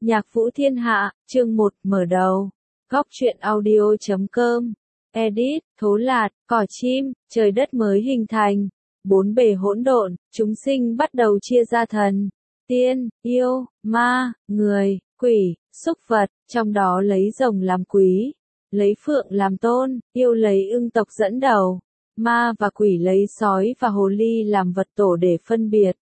Nhạc Vũ Thiên Hạ, chương 1, mở đầu. Góc truyện audio.com. Edit, Thố Lạt, Cỏ Chim, trời đất mới hình thành. Bốn bề hỗn độn, chúng sinh bắt đầu chia ra thần, tiên, yêu, ma, người, quỷ, súc vật, trong đó lấy rồng làm quý, lấy phượng làm tôn, yêu lấy ưng tộc dẫn đầu, ma và quỷ lấy sói và hồ ly làm vật tổ để phân biệt.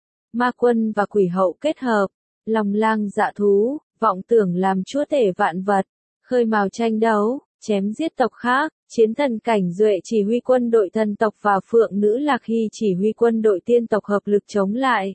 Ma quân và quỷ hậu kết hợp, lòng lang dạ thú, vọng tưởng làm chúa tể vạn vật, khơi mào tranh đấu, chém giết tộc khác, chiến thần Cảnh Duệ chỉ huy quân đội thần tộc và phượng nữ Lạc Hy chỉ huy quân đội tiên tộc hợp lực chống lại.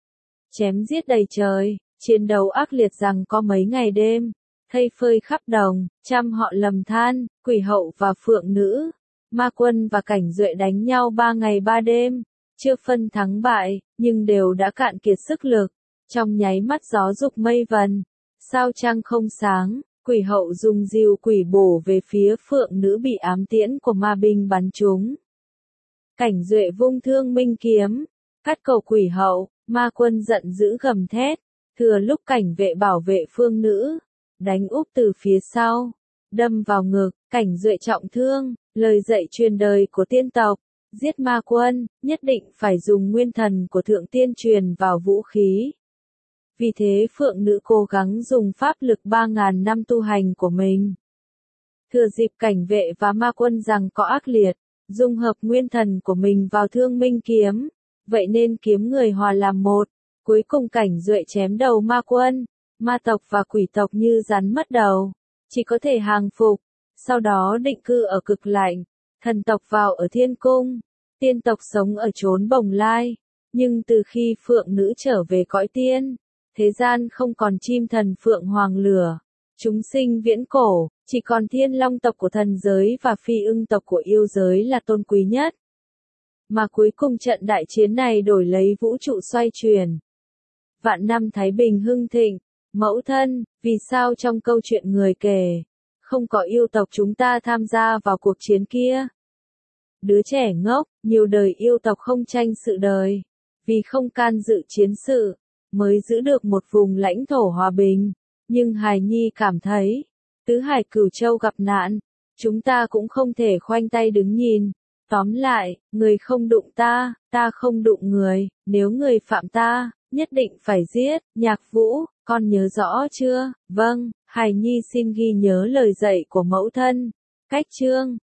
Chém giết đầy trời, chiến đấu ác liệt rằng có mấy ngày đêm, thây phơi khắp đồng, trăm họ lầm than, quỷ hậu và phượng nữ, ma quân và Cảnh Duệ đánh nhau 3 ngày 3 đêm, chưa phân thắng bại, nhưng đều đã cạn kiệt sức lực. Trong nháy mắt gió dục mây vần, sao trăng không sáng, quỷ hậu dùng diều quỷ bổ về phía phượng nữ bị ám tiễn của ma binh bắn trúng. Cảnh Duệ vung thương minh kiếm, cắt cầu quỷ hậu, ma quân giận dữ gầm thét, thừa lúc cảnh vệ bảo vệ phương nữ, đánh úp từ phía sau, đâm vào ngực, Cảnh Duệ trọng thương, lời dạy truyền đời của tiên tộc, giết ma quân, nhất định phải dùng nguyên thần của thượng tiên truyền vào vũ khí. Vì thế phượng nữ cố gắng dùng pháp lực 3.000 năm tu hành của mình. Thừa dịp cảnh vệ và ma quân rằng có ác liệt, dung hợp nguyên thần của mình vào thương minh kiếm, vậy nên kiếm người hòa làm một. Cuối cùng Cảnh Duệ chém đầu ma quân, ma tộc và quỷ tộc như rắn mất đầu, chỉ có thể hàng phục, sau đó định cư ở cực lạnh, thần tộc vào ở thiên cung, tiên tộc sống ở chốn bồng lai, nhưng từ khi phượng nữ trở về cõi tiên, thế gian không còn chim thần phượng hoàng lửa, chúng sinh viễn cổ, chỉ còn thiên long tộc của thần giới và phi ưng tộc của yêu giới là tôn quý nhất. Mà cuối cùng trận đại chiến này đổi lấy vũ trụ xoay chuyển. Vạn năm thái bình hưng thịnh, mẫu thân, vì sao trong câu chuyện người kể, không có yêu tộc chúng ta tham gia vào cuộc chiến kia? Đứa trẻ ngốc, nhiều đời yêu tộc không tranh sự đời, vì không can dự chiến sự, mới giữ được một vùng lãnh thổ hòa bình, nhưng hài nhi cảm thấy, tứ hải cửu châu gặp nạn, chúng ta cũng không thể khoanh tay đứng nhìn. Tóm lại, người không đụng ta, ta không đụng người, nếu người phạm ta, nhất định phải giết. Nhạc Vũ, con nhớ rõ chưa? Vâng, hài nhi xin ghi nhớ lời dạy của mẫu thân. Cách chương